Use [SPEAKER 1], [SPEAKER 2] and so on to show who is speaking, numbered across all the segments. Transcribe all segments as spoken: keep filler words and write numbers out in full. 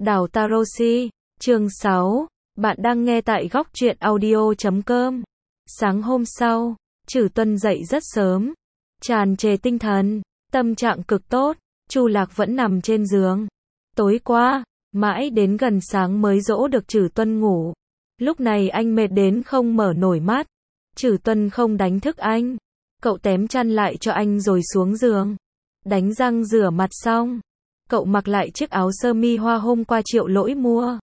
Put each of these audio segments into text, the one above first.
[SPEAKER 1] Đảo Tarosi, chương sáu, bạn đang nghe tại góc truyện audio chấm com. Sáng hôm sau, Trử Tuân dậy rất sớm, tràn trề tinh thần, tâm trạng cực tốt, Chu Lạc vẫn nằm trên giường. Tối qua, mãi đến gần sáng mới dỗ được Trử Tuân ngủ. Lúc này anh mệt đến không mở nổi mắt. Trử Tuân không đánh thức anh. Cậu tém chăn lại cho anh rồi xuống giường. Đánh răng rửa mặt xong, cậu mặc lại chiếc áo sơ mi hoa hôm qua Triệu Lỗi mua.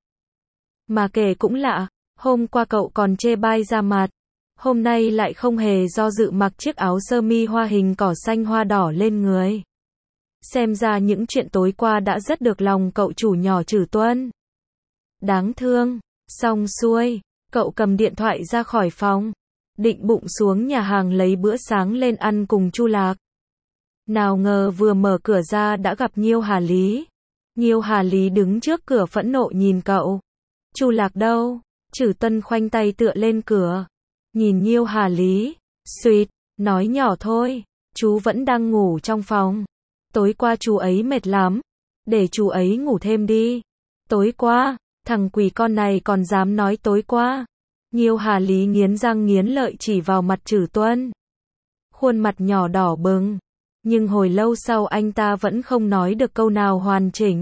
[SPEAKER 1] Mà kể cũng lạ, hôm qua cậu còn chê bai ra mặt, hôm nay lại không hề do dự mặc chiếc áo sơ mi hoa hình cỏ xanh hoa đỏ lên người. Xem ra những chuyện tối qua đã rất được lòng cậu chủ nhỏ Trử Tuân. Đáng thương, xong xuôi, cậu cầm điện thoại ra khỏi phòng, định bụng xuống nhà hàng lấy bữa sáng lên ăn cùng Chu Lạc. Nào ngờ vừa mở cửa ra đã gặp Nhiêu Hà Lý. Nhiêu Hà Lý đứng trước cửa phẫn nộ nhìn cậu. Chu Lạc đâu? Trử Tuân khoanh tay tựa lên cửa, nhìn Nhiêu Hà Lý, suýt, nói nhỏ thôi, chú vẫn đang ngủ trong phòng. Tối qua chú ấy mệt lắm, để chú ấy ngủ thêm đi. Tối qua, thằng quỷ con này còn dám nói tối qua. Nhiêu Hà Lý nghiến răng nghiến lợi chỉ vào mặt Trử Tuân. Khuôn mặt nhỏ đỏ bừng, nhưng hồi lâu sau anh ta vẫn không nói được câu nào hoàn chỉnh.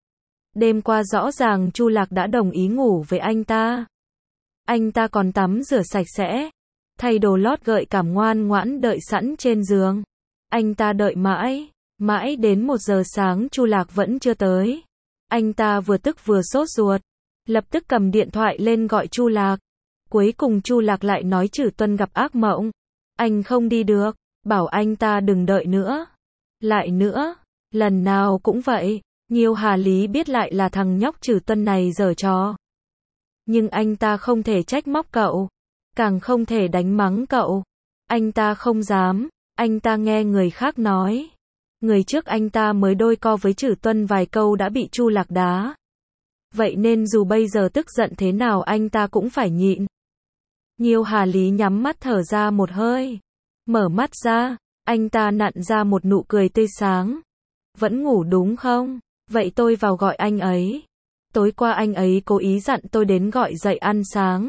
[SPEAKER 1] Đêm qua rõ ràng Chu Lạc đã đồng ý ngủ với anh ta. Anh ta còn tắm rửa sạch sẽ, thay đồ lót gợi cảm ngoan ngoãn đợi sẵn trên giường. Anh ta đợi mãi, mãi đến một giờ sáng Chu Lạc vẫn chưa tới. Anh ta vừa tức vừa sốt ruột, lập tức cầm điện thoại lên gọi Chu Lạc. Cuối cùng Chu Lạc lại nói Trử Tuân gặp ác mộng, anh không đi được, bảo anh ta đừng đợi nữa. Lại nữa, lần nào cũng vậy. Nhiêu Hà Lý biết lại là thằng nhóc Trử Tuân này giở trò. Nhưng anh ta không thể trách móc cậu, càng không thể đánh mắng cậu. Anh ta không dám, anh ta nghe người khác nói. Người trước anh ta mới đôi co với Trử Tuân vài câu đã bị Chu Lạc đá. Vậy nên dù bây giờ tức giận thế nào anh ta cũng phải nhịn. Nhiêu Hà Lý nhắm mắt thở ra một hơi. Mở mắt ra, anh ta nặn ra một nụ cười tươi sáng. Vẫn ngủ đúng không? Vậy tôi vào gọi anh ấy. Tối qua anh ấy cố ý dặn tôi đến gọi dậy ăn sáng.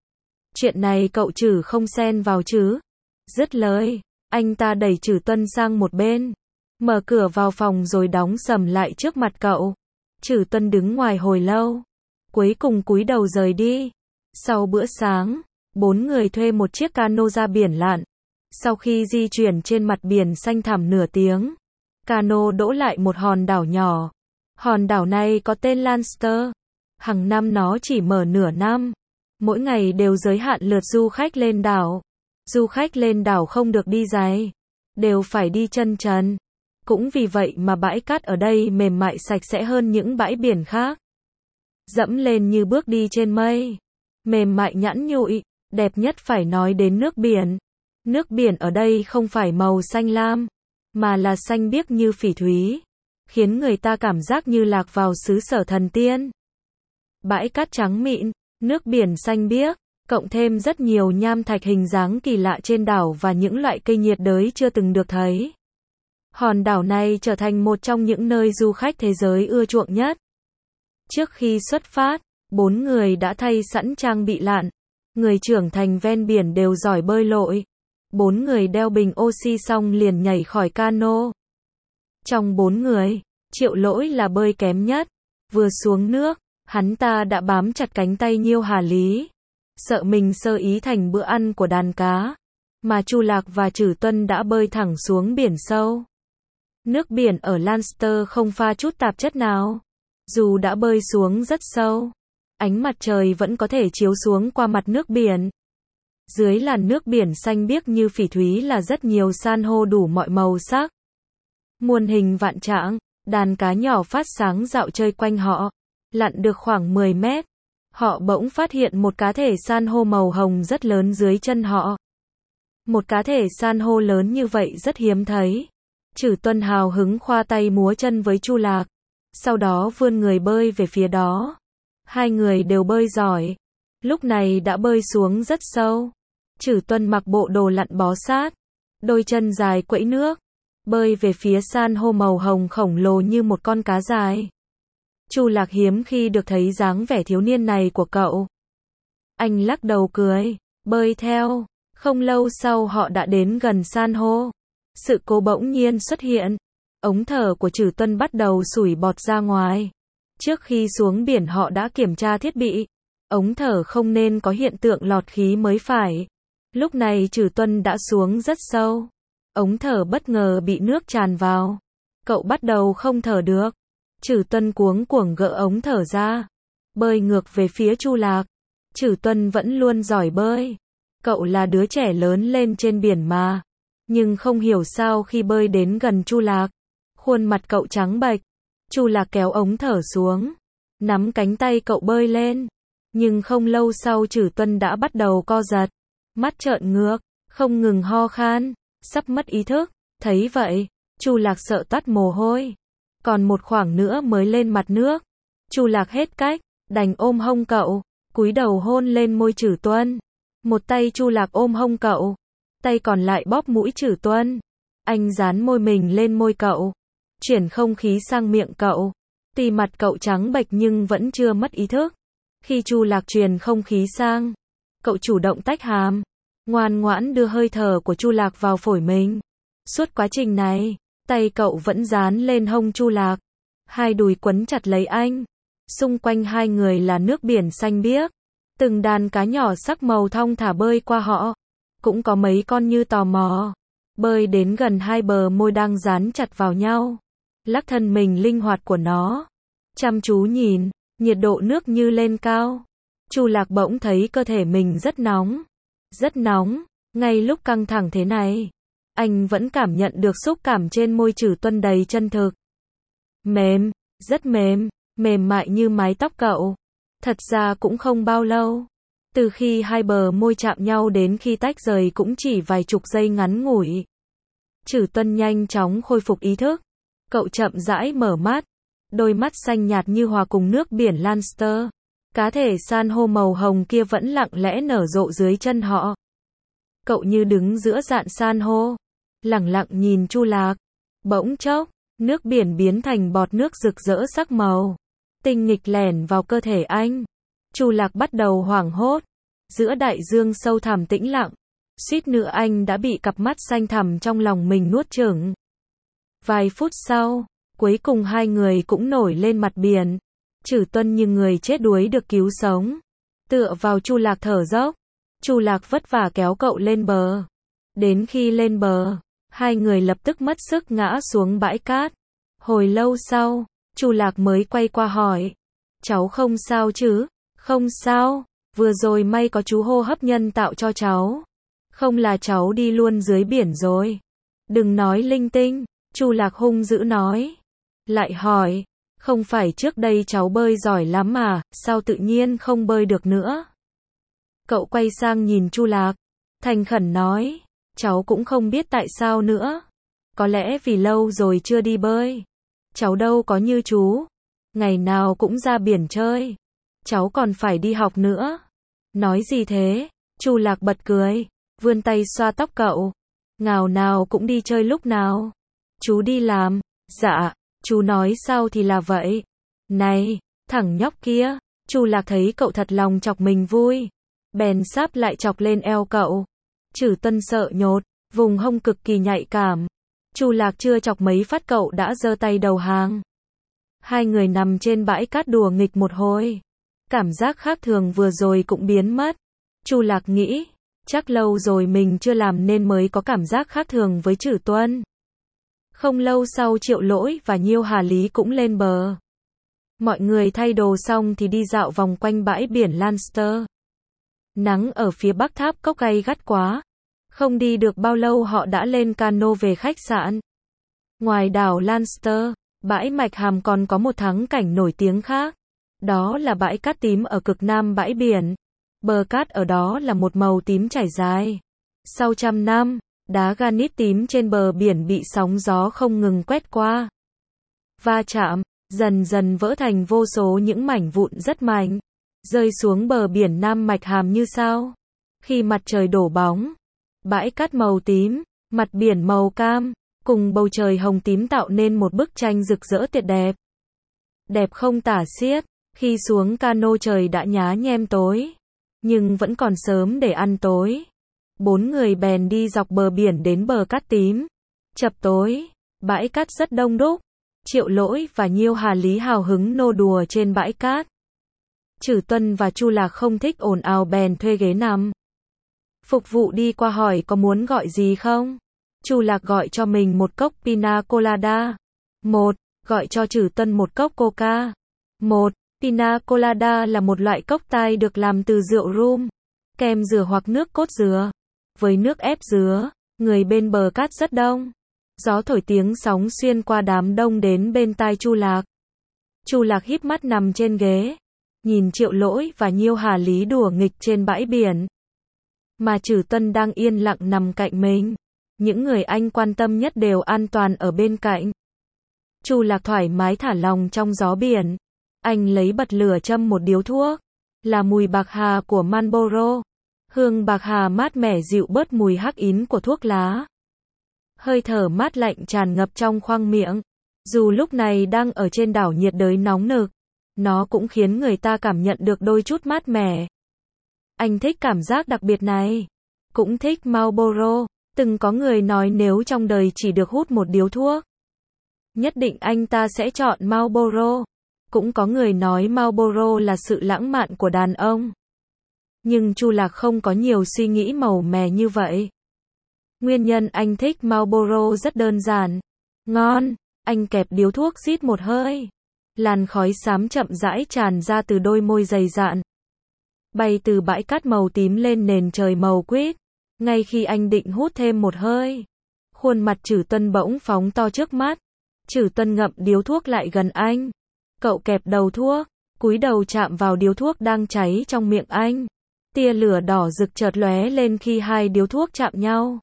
[SPEAKER 1] Chuyện này cậu Trử không xen vào chứ? Dứt lời, anh ta đẩy Trử Tuân sang một bên, mở cửa vào phòng rồi đóng sầm lại trước mặt cậu. Trử Tuân đứng ngoài hồi lâu, cuối cùng cúi đầu rời đi. Sau bữa sáng, bốn người thuê một chiếc cano ra biển lặn. Sau khi di chuyển trên mặt biển xanh thẳm nửa tiếng, cano đỗ lại một hòn đảo nhỏ. Hòn đảo này có tên Lanster. Hàng năm nó chỉ mở nửa năm. Mỗi ngày đều giới hạn lượt du khách lên đảo. Du khách lên đảo không được đi giày, đều phải đi chân trần. Cũng vì vậy mà bãi cát ở đây mềm mại sạch sẽ hơn những bãi biển khác. Dẫm lên như bước đi trên mây. Mềm mại nhẵn nhụi, đẹp nhất phải nói đến nước biển. Nước biển ở đây không phải màu xanh lam, mà là xanh biếc như phỉ thúy, khiến người ta cảm giác như lạc vào xứ sở thần tiên. Bãi cát trắng mịn, nước biển xanh biếc, cộng thêm rất nhiều nham thạch hình dáng kỳ lạ trên đảo và những loại cây nhiệt đới chưa từng được thấy. Hòn đảo này trở thành một trong những nơi du khách thế giới ưa chuộng nhất. Trước khi xuất phát, bốn người đã thay sẵn trang bị lặn. Người trưởng thành ven biển đều giỏi bơi lội. Bốn người đeo bình oxy xong liền nhảy khỏi cano. Trong bốn người, Triệu Lỗi là bơi kém nhất. Vừa xuống nước, hắn ta đã bám chặt cánh tay Nhiêu Hà Lý, sợ mình sơ ý thành bữa ăn của đàn cá. Mà Chu Lạc và Trử Tuân đã bơi thẳng xuống biển sâu. Nước biển ở Lanster không pha chút tạp chất nào. Dù đã bơi xuống rất sâu, ánh mặt trời vẫn có thể chiếu xuống qua mặt nước biển. Dưới làn nước biển xanh biếc như phỉ thúy là rất nhiều san hô đủ mọi màu sắc. Muôn hình vạn trạng, đàn cá nhỏ phát sáng dạo chơi quanh họ. Lặn được khoảng mười mét, họ bỗng phát hiện một cá thể san hô màu hồng rất lớn dưới chân họ. Một cá thể san hô lớn như vậy rất hiếm thấy. Trử Tuân hào hứng khoa tay múa chân với Chu Lạc, sau đó vươn người bơi về phía đó. Hai người đều bơi giỏi, lúc này đã bơi xuống rất sâu. Trử Tuân mặc bộ đồ lặn bó sát, đôi chân dài quẫy nước, bơi về phía san hô màu hồng khổng lồ như một con cá dài. Chu Lạc hiếm khi được thấy dáng vẻ thiếu niên này của cậu. Anh lắc đầu cười, bơi theo. Không lâu sau họ đã đến gần san hô. Sự cố bỗng nhiên xuất hiện. Ống thở của Trử Tuân bắt đầu sủi bọt ra ngoài. Trước khi xuống biển họ đã kiểm tra thiết bị. Ống thở không nên có hiện tượng lọt khí mới phải. Lúc này Trử Tuân đã xuống rất sâu. Ống thở bất ngờ bị nước tràn vào. Cậu bắt đầu không thở được. Trử Tuân cuống cuồng gỡ ống thở ra. Bơi ngược về phía Chu Lạc. Trử Tuân vẫn luôn giỏi bơi. Cậu là đứa trẻ lớn lên trên biển mà. Nhưng không hiểu sao khi bơi đến gần Chu Lạc. Khuôn mặt cậu trắng bệch. Chu Lạc kéo ống thở xuống. Nắm cánh tay cậu bơi lên. Nhưng không lâu sau Trử Tuân đã bắt đầu co giật. Mắt trợn ngược. Không ngừng ho khan. Sắp mất ý thức. Thấy vậy, Chu Lạc sợ toát mồ hôi. Còn một khoảng nữa mới lên mặt nước. Chu Lạc hết cách. Đành ôm hông cậu. Cúi đầu hôn lên môi Trử Tuân. Một tay Chu Lạc ôm hông cậu. Tay còn lại bóp mũi Trử Tuân. Anh dán môi mình lên môi cậu. Chuyển không khí sang miệng cậu. Tuy mặt cậu trắng bệch nhưng vẫn chưa mất ý thức. Khi Chu Lạc truyền không khí sang, cậu chủ động tách hàm. Ngoan ngoãn đưa hơi thở của Chu Lạc vào phổi mình. Suốt quá trình này, tay cậu vẫn dán lên hông Chu Lạc. Hai đùi quấn chặt lấy anh. Xung quanh hai người là nước biển xanh biếc. Từng đàn cá nhỏ sắc màu thong thả bơi qua họ. Cũng có mấy con như tò mò. Bơi đến gần hai bờ môi đang dán chặt vào nhau. Lắc thân mình linh hoạt của nó. Chăm chú nhìn, nhiệt độ nước như lên cao. Chu Lạc bỗng thấy cơ thể mình rất nóng. Rất nóng, ngay lúc căng thẳng thế này. Anh vẫn cảm nhận được xúc cảm trên môi Trử Tuân đầy chân thực. Mềm, rất mềm, mềm mại như mái tóc cậu. Thật ra cũng không bao lâu. Từ khi hai bờ môi chạm nhau đến khi tách rời cũng chỉ vài chục giây ngắn ngủi. Trử Tuân nhanh chóng khôi phục ý thức. Cậu chậm rãi mở mắt. Đôi mắt xanh nhạt như hòa cùng nước biển Lanster. Cá thể san hô màu hồng kia vẫn lặng lẽ nở rộ dưới chân họ. Cậu như đứng giữa dạn san hô. Lẳng lặng nhìn Chu Lạc. Bỗng chốc, nước biển biến thành bọt nước rực rỡ sắc màu. Tinh nghịch lẻn vào cơ thể anh. Chu Lạc bắt đầu hoảng hốt. Giữa đại dương sâu thẳm tĩnh lặng. Suýt nữa anh đã bị cặp mắt xanh thẳm trong lòng mình nuốt chửng. Vài phút sau, cuối cùng hai người cũng nổi lên mặt biển. Trử Tuân như người chết đuối được cứu sống. Tựa vào Chu Lạc thở dốc. Chu Lạc vất vả kéo cậu lên bờ. Đến khi lên bờ, hai người lập tức mất sức ngã xuống bãi cát. Hồi lâu sau, Chu Lạc mới quay qua hỏi. Cháu không sao chứ? Không sao, vừa rồi may có chú hô hấp nhân tạo cho cháu. Không là cháu đi luôn dưới biển rồi. Đừng nói linh tinh, Chu Lạc hung dữ nói. Lại hỏi, không phải trước đây cháu bơi giỏi lắm mà, sao tự nhiên không bơi được nữa? Cậu quay sang nhìn Chu Lạc, thành khẩn nói, cháu cũng không biết tại sao nữa. Có lẽ vì lâu rồi chưa đi bơi. Cháu đâu có như chú, ngày nào cũng ra biển chơi. Cháu còn phải đi học nữa. Nói gì thế? Chu Lạc bật cười, vươn tay xoa tóc cậu. Ngào nào cũng đi chơi lúc nào. Chú đi làm. Dạ, chú nói sao thì là vậy. Này, thằng nhóc kia. Chu Lạc thấy cậu thật lòng chọc mình vui. Bèn sáp lại chọc lên eo cậu. Trử Tuân sợ nhột, vùng hông cực kỳ nhạy cảm. Chu Lạc chưa chọc mấy phát cậu đã giơ tay đầu hàng. Hai người nằm trên bãi cát đùa nghịch một hồi. Cảm giác khác thường vừa rồi cũng biến mất. Chu Lạc nghĩ, chắc lâu rồi mình chưa làm nên mới có cảm giác khác thường với Trử Tuân. Không lâu sau Triệu Lỗi và Nhiêu Hà Lý cũng lên bờ. Mọi người thay đồ xong thì đi dạo vòng quanh bãi biển Lanster. Nắng ở phía bắc tháp cốc gay gắt quá. Không đi được bao lâu họ đã lên cano về khách sạn. Ngoài đảo Lanster, bãi Mạch Hàm còn có một thắng cảnh nổi tiếng khác. Đó là bãi cát tím ở cực nam bãi biển. Bờ cát ở đó là một màu tím trải dài. Sau trăm năm, đá granite tím trên bờ biển bị sóng gió không ngừng quét qua. Va chạm, dần dần vỡ thành vô số những mảnh vụn rất mạnh. Rơi xuống bờ biển Nam Mạch Hàm như sao. Khi mặt trời đổ bóng, bãi cát màu tím, mặt biển màu cam, cùng bầu trời hồng tím tạo nên một bức tranh rực rỡ tuyệt đẹp. đẹp không tả xiết. Khi xuống cano trời đã nhá nhem tối, nhưng vẫn còn sớm để ăn tối. Bốn người bèn đi dọc bờ biển đến bờ cát tím. Chập tối, bãi cát rất đông đúc. Triệu Lỗi và Nhiêu Hà Lý hào hứng nô đùa trên bãi cát. Trử Tuân và Chu Lạc không thích ồn ào bèn thuê ghế nằm. Phục vụ đi qua hỏi có muốn gọi gì không? Chu Lạc gọi cho mình một cốc pina colada. Một, gọi cho Trử Tuân một cốc coca. Một, pina colada là một loại cocktail được làm từ rượu rum, kem dừa hoặc nước cốt dừa, với nước ép dứa. Người bên bờ cát rất đông. Gió thổi tiếng sóng xuyên qua đám đông đến bên tai Chu Lạc. Chu Lạc híp mắt nằm trên ghế, nhìn Triệu Lỗi và Nhiêu Hà Lý đùa nghịch trên bãi biển. Mà Trử Tuân đang yên lặng nằm cạnh mình. Những người anh quan tâm nhất đều an toàn ở bên cạnh. Chu Lạc thoải mái thả lòng trong gió biển. Anh lấy bật lửa châm một điếu thuốc. Là mùi bạc hà của Marlboro. Hương bạc hà mát mẻ dịu bớt mùi hắc ín của thuốc lá. Hơi thở mát lạnh tràn ngập trong khoang miệng. Dù lúc này đang ở trên đảo nhiệt đới nóng nực, nó cũng khiến người ta cảm nhận được đôi chút mát mẻ. Anh thích cảm giác đặc biệt này. Cũng thích Marlboro. Từng có người nói nếu trong đời chỉ được hút một điếu thuốc, nhất định anh ta sẽ chọn Marlboro. Cũng có người nói Marlboro là sự lãng mạn của đàn ông. Nhưng Chu Lạc không có nhiều suy nghĩ màu mè như vậy. Nguyên nhân anh thích Marlboro rất đơn giản. Ngon. Anh kẹp điếu thuốc rít một hơi. Làn khói xám chậm rãi tràn ra từ đôi môi dày dạn, bay từ bãi cát màu tím lên nền trời màu quýt. Ngay khi anh định hút thêm một hơi, khuôn mặt Trử Tuân bỗng phóng to trước mắt. Trử Tuân ngậm điếu thuốc lại gần anh. Cậu kẹp đầu thuốc, cúi đầu chạm vào điếu thuốc đang cháy trong miệng anh. Tia lửa đỏ rực chợt lóe lên khi hai điếu thuốc chạm nhau.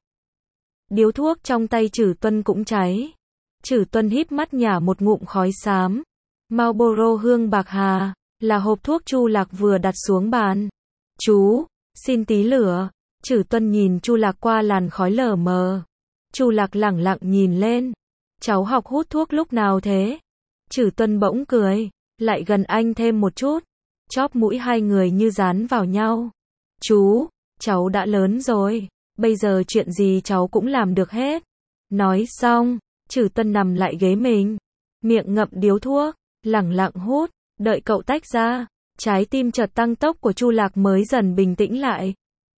[SPEAKER 1] Điếu thuốc trong tay Trử Tuân cũng cháy. Trử Tuân híp mắt nhả một ngụm khói xám. Marlboro hương bạc hà, là hộp thuốc Chu Lạc vừa đặt xuống bàn. Chú, xin tí lửa. Trử Tuân nhìn Chu Lạc qua làn khói lờ mờ. Chu Lạc lẳng lặng nhìn lên. Cháu học hút thuốc lúc nào thế? Trử Tuân bỗng cười, lại gần anh thêm một chút. Chóp mũi hai người như dán vào nhau. Chú, cháu đã lớn rồi, bây giờ chuyện gì cháu cũng làm được hết. Nói xong, Trử Tuân nằm lại ghế mình, miệng ngậm điếu thuốc, lẳng lặng hút. Đợi cậu tách ra, trái tim chợt tăng tốc của Chu Lạc mới dần bình tĩnh lại.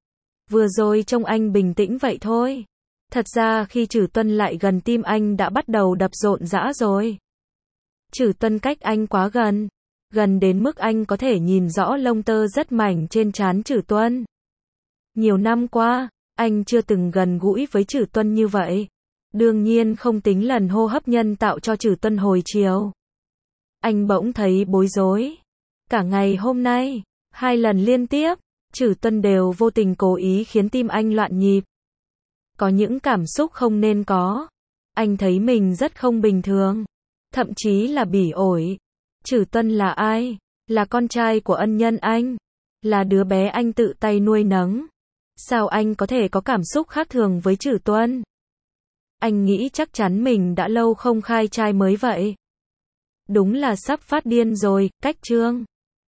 [SPEAKER 1] Vừa rồi trông anh bình tĩnh vậy thôi. Thật ra khi Trử Tuân lại gần tim anh đã bắt đầu đập rộn rã rồi. Trử Tuân cách anh quá gần. Gần đến mức anh có thể nhìn rõ lông tơ rất mảnh trên trán Trử Tuân. Nhiều năm qua, anh chưa từng gần gũi với Trử Tuân như vậy. Đương nhiên không tính lần hô hấp nhân tạo cho Trử Tuân hồi chiều. Anh bỗng thấy bối rối. Cả ngày hôm nay, hai lần liên tiếp, Trử Tuân đều vô tình cố ý khiến tim anh loạn nhịp. Có những cảm xúc không nên có. Anh thấy mình rất không bình thường. Thậm chí là bỉ ổi. Trử Tuân là ai? Là con trai của ân nhân anh. Là đứa bé anh tự tay nuôi nấng. Sao anh có thể có cảm xúc khác thường với Trử Tuân? Anh nghĩ chắc chắn mình đã lâu không khai trai mới vậy. Đúng là sắp phát điên rồi, cách chương.